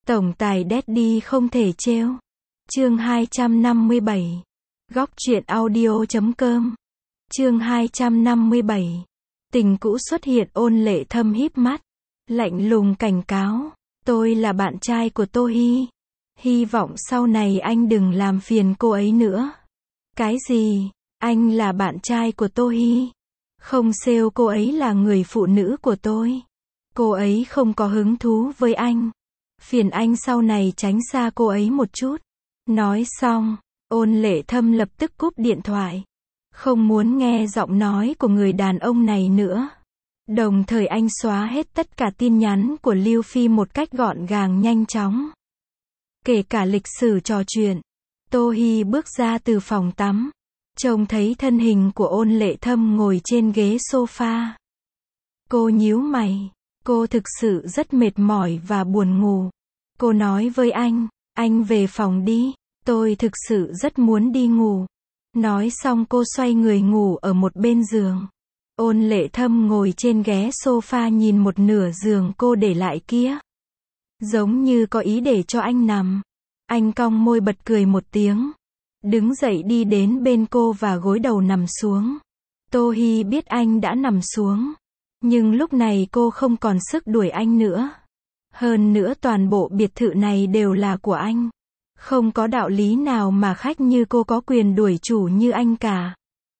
Tổng tài Daddy không thể trêu. Chương 257. Góc truyện audio.com. Chương 257. Tình cũ xuất hiện. Ôn Lệ Thâm híp mắt, lạnh lùng cảnh cáo, tôi là bạn trai của Tô Hi. Hy vọng sau này anh đừng làm phiền cô ấy nữa. Cái gì? Anh là bạn trai của Tô Hi? Không sale, cô ấy là người phụ nữ của tôi. Cô ấy không có hứng thú với anh. Phiền anh sau này tránh xa cô ấy một chút. Nói xong, Ôn Lệ Thâm lập tức cúp điện thoại. Không muốn nghe giọng nói của người đàn ông này nữa. Đồng thời anh xóa hết tất cả tin nhắn của Lưu Phi một cách gọn gàng nhanh chóng. Kể cả lịch sử trò chuyện. Tô Hi bước ra từ phòng tắm, trông thấy thân hình của Ôn Lệ Thâm ngồi trên ghế sofa. Cô nhíu mày. Cô thực sự rất mệt mỏi và buồn ngủ. Cô nói với anh về phòng đi, tôi thực sự rất muốn đi ngủ. Nói xong cô xoay người ngủ ở một bên giường. Ôn Lệ Thâm ngồi trên ghế sofa nhìn một nửa giường cô để lại kia. Giống như có ý để cho anh nằm. Anh cong môi bật cười một tiếng. Đứng dậy đi đến bên cô và gối đầu nằm xuống. Tô Hi biết anh đã nằm xuống. Nhưng lúc này cô không còn sức đuổi anh nữa. Hơn nữa toàn bộ biệt thự này đều là của anh. Không có đạo lý nào mà khách như cô có quyền đuổi chủ như anh cả.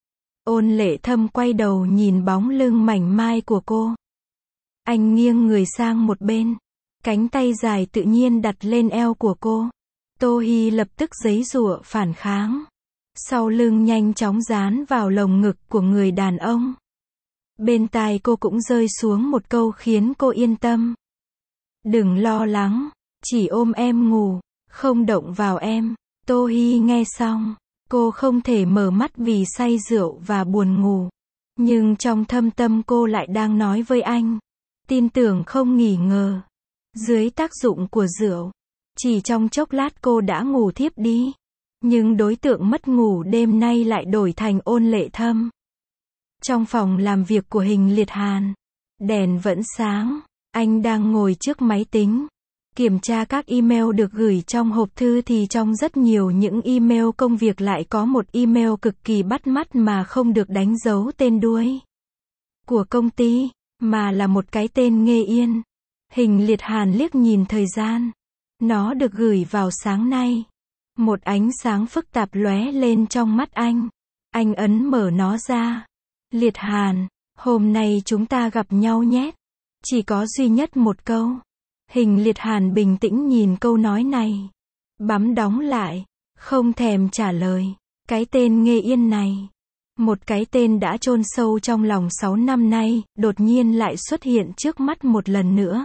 Ôn Lệ Thâm quay đầu nhìn bóng lưng mảnh mai của cô. Anh nghiêng người sang một bên. Cánh tay dài tự nhiên đặt lên eo của cô. Tô Hi lập tức giãy giụa phản kháng. Sau lưng nhanh chóng dán vào lồng ngực của người đàn ông. Bên tai cô cũng rơi xuống một câu khiến cô yên tâm. Đừng lo lắng, chỉ ôm em ngủ, không động vào em. Tô Hi nghe xong, cô không thể mở mắt vì say rượu và buồn ngủ. Nhưng trong thâm tâm cô lại đang nói với anh. Tin tưởng không nghỉ ngờ. Dưới tác dụng của rượu, chỉ trong chốc lát cô đã ngủ thiếp đi. Nhưng đối tượng mất ngủ đêm nay lại đổi thành Ôn Lệ Thâm. Trong phòng làm việc của Hình Liệt Hàn, đèn vẫn sáng, anh đang ngồi trước máy tính, kiểm tra các email được gửi trong hộp thư thì trong rất nhiều những email công việc lại có một email cực kỳ bắt mắt mà không được đánh dấu tên đuôi của công ty, mà là một cái tên Nghê Yên. Hình Liệt Hàn liếc nhìn thời gian. Nó được gửi vào sáng nay. Một ánh sáng phức tạp lóe lên trong mắt anh. Anh ấn mở nó ra. Liệt Hàn, hôm nay chúng ta gặp nhau nhé. Chỉ có duy nhất một câu. Hình Liệt Hàn bình tĩnh nhìn câu nói này. Bấm đóng lại. Không thèm trả lời. Cái tên Nghê Yên này. Một cái tên đã chôn sâu trong lòng 6 năm nay, đột nhiên lại xuất hiện trước mắt một lần nữa.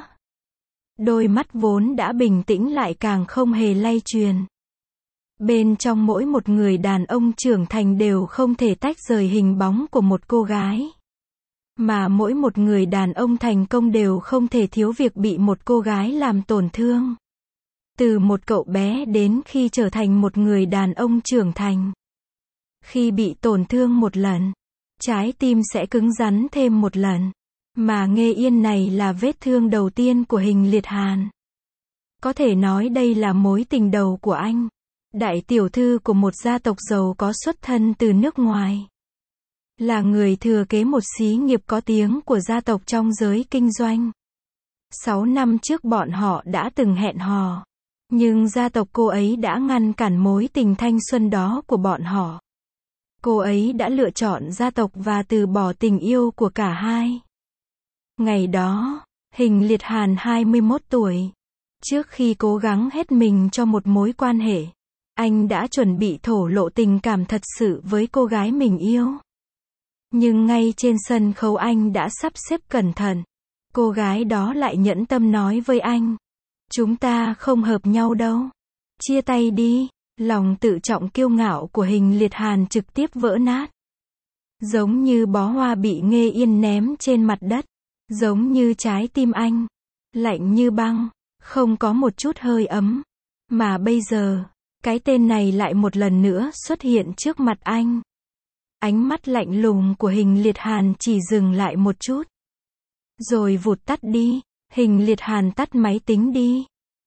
Đôi mắt vốn đã bình tĩnh lại càng không hề lay chuyển. Bên trong mỗi một người đàn ông trưởng thành đều không thể tách rời hình bóng của một cô gái. Mà mỗi một người đàn ông thành công đều không thể thiếu việc bị một cô gái làm tổn thương. Từ một cậu bé đến khi trở thành một người đàn ông trưởng thành. Khi bị tổn thương một lần, trái tim sẽ cứng rắn thêm một lần. Mà Nghê Yên này là vết thương đầu tiên của Hình Liệt Hàn. Có thể nói đây là mối tình đầu của anh. Đại tiểu thư của một gia tộc giàu có xuất thân từ nước ngoài. Là người thừa kế một xí nghiệp có tiếng của gia tộc trong giới kinh doanh. 6 năm trước bọn họ đã từng hẹn hò. Nhưng gia tộc cô ấy đã ngăn cản mối tình thanh xuân đó của bọn họ. Cô ấy đã lựa chọn gia tộc và từ bỏ tình yêu của cả hai. Ngày đó, Hình Liệt Hàn 21 tuổi. Trước khi cố gắng hết mình cho một mối quan hệ, anh đã chuẩn bị thổ lộ tình cảm thật sự với cô gái mình yêu. Nhưng ngay trên sân khấu anh đã sắp xếp cẩn thận. Cô gái đó lại nhẫn tâm nói với anh. Chúng ta không hợp nhau đâu. Chia tay đi. Lòng tự trọng kiêu ngạo của Hình Liệt Hàn trực tiếp vỡ nát. Giống như bó hoa bị Nghê Yên ném trên mặt đất. Giống như trái tim anh. Lạnh như băng. Không có một chút hơi ấm. Mà bây giờ, cái tên này lại một lần nữa xuất hiện trước mặt anh. Ánh mắt lạnh lùng của Hình Liệt Hàn chỉ dừng lại một chút. Rồi vụt tắt đi. Hình Liệt Hàn tắt máy tính đi.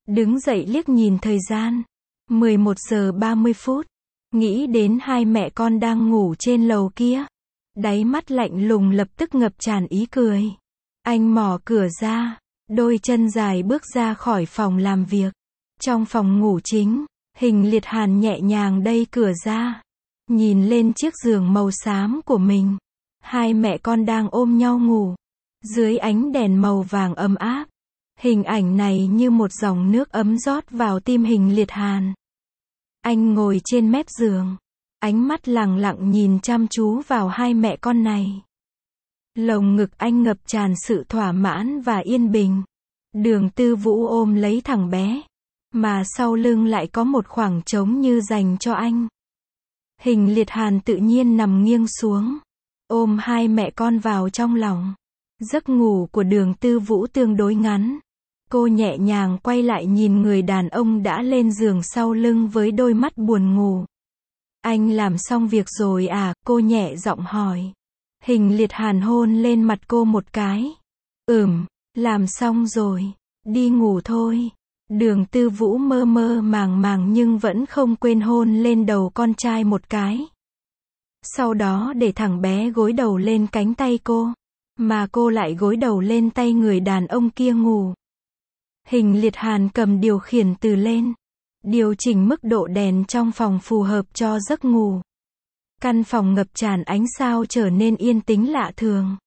Đứng dậy liếc nhìn thời gian. 11 giờ 30 phút. Nghĩ đến hai mẹ con đang ngủ trên lầu kia. Đáy mắt lạnh lùng lập tức ngập tràn ý cười. Anh mò cửa ra. Đôi chân dài bước ra khỏi phòng làm việc. Trong phòng ngủ chính, Hình Liệt Hàn nhẹ nhàng đẩy cửa ra. Nhìn lên chiếc giường màu xám của mình. Hai mẹ con đang ôm nhau ngủ. Dưới ánh đèn màu vàng ấm áp. Hình ảnh này như một dòng nước ấm rót vào tim Hình Liệt Hàn. Anh ngồi trên mép giường. Ánh mắt lẳng lặng nhìn chăm chú vào hai mẹ con này. Lồng ngực anh ngập tràn sự thỏa mãn và yên bình. Đường Tư Vũ ôm lấy thằng bé. Mà sau lưng lại có một khoảng trống như dành cho anh. Hình Liệt Hàn tự nhiên nằm nghiêng xuống. Ôm hai mẹ con vào trong lòng. Giấc ngủ của Đường Tư Vũ tương đối ngắn. Cô nhẹ nhàng quay lại nhìn người đàn ông đã lên giường sau lưng với đôi mắt buồn ngủ. Anh làm xong việc rồi à? Cô nhẹ giọng hỏi. Hình Liệt Hàn hôn lên mặt cô một cái. Làm xong rồi. Đi ngủ thôi. Đường Tư Vũ mơ mơ màng màng nhưng vẫn không quên hôn lên đầu con trai một cái. Sau đó để thằng bé gối đầu lên cánh tay cô. Mà cô lại gối đầu lên tay người đàn ông kia ngủ. Hình Liệt Hàn cầm điều khiển từ lên. Điều chỉnh mức độ đèn trong phòng phù hợp cho giấc ngủ. Căn phòng ngập tràn ánh sao trở nên yên tĩnh lạ thường.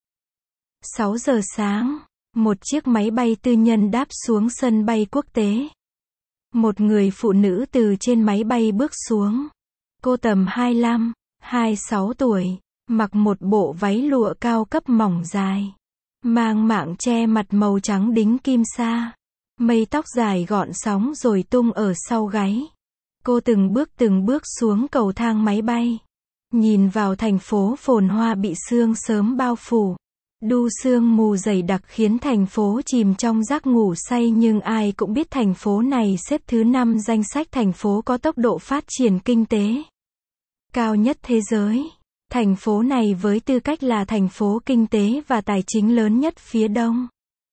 6 giờ sáng, một chiếc máy bay tư nhân đáp xuống sân bay quốc tế. Một người phụ nữ từ trên máy bay bước xuống. Cô tầm 25, 26 tuổi, mặc một bộ váy lụa cao cấp mỏng dài. Mang mạng che mặt màu trắng đính kim sa. Mây tóc dài gọn sóng rồi tung ở sau gáy. Cô từng bước xuống cầu thang máy bay. Nhìn vào thành phố phồn hoa bị sương sớm bao phủ. Đu sương mù dày đặc khiến thành phố chìm trong giấc ngủ say nhưng ai cũng biết thành phố này xếp thứ 5 danh sách thành phố có tốc độ phát triển kinh tế cao nhất thế giới. Thành phố này với tư cách là thành phố kinh tế và tài chính lớn nhất phía Đông.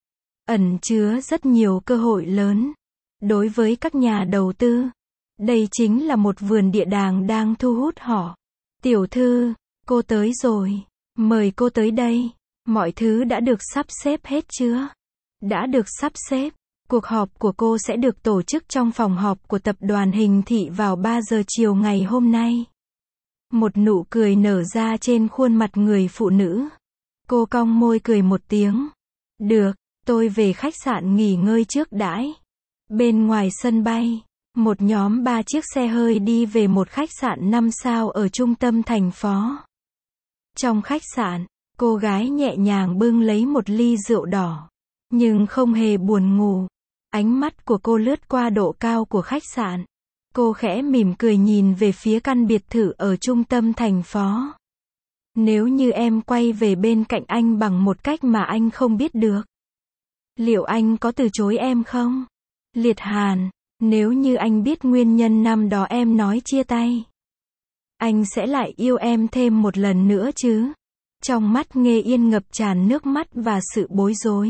Ẩn chứa rất nhiều cơ hội lớn. Đối với các nhà đầu tư, đây chính là một vườn địa đàng đang thu hút họ. Tiểu thư, cô tới rồi. Mời cô tới đây. Mọi thứ đã được sắp xếp hết chưa? Đã được sắp xếp. Cuộc họp của cô sẽ được tổ chức trong phòng họp của tập đoàn Hình Thị vào 3 giờ chiều ngày hôm nay. Một nụ cười nở ra trên khuôn mặt người phụ nữ. Cô cong môi cười một tiếng. Được, tôi về khách sạn nghỉ ngơi trước đãi. Bên ngoài sân bay, một nhóm 3 chiếc xe hơi đi về một khách sạn 5 sao ở trung tâm thành phố. Trong khách sạn, cô gái nhẹ nhàng bưng lấy một ly rượu đỏ, nhưng không hề buồn ngủ. Ánh mắt của cô lướt qua độ cao của khách sạn. Cô khẽ mỉm cười nhìn về phía căn biệt thự ở trung tâm thành phố. Nếu như em quay về bên cạnh anh bằng một cách mà anh không biết được, liệu anh có từ chối em không? Liệt Hàn, nếu như anh biết nguyên nhân năm đó em nói chia tay, anh sẽ lại yêu em thêm một lần nữa chứ? Trong mắt Nghê Yên ngập tràn nước mắt và sự bối rối.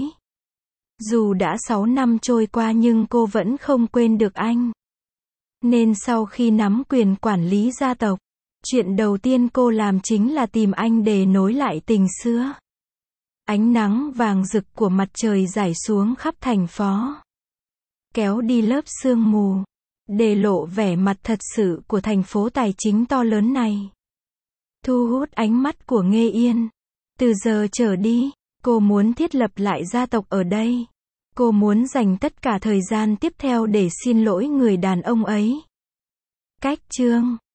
Dù đã 6 năm trôi qua nhưng cô vẫn không quên được anh. Nên sau khi nắm quyền quản lý gia tộc, chuyện đầu tiên cô làm chính là tìm anh để nối lại tình xưa. Ánh nắng vàng rực của mặt trời rải xuống khắp thành phố, kéo đi lớp sương mù, để lộ vẻ mặt thật sự của thành phố tài chính to lớn này. Thu hút ánh mắt của Nghê Yên. Từ giờ trở đi, cô muốn thiết lập lại gia tộc ở đây. Cô muốn dành tất cả thời gian tiếp theo để xin lỗi người đàn ông ấy. Cách chương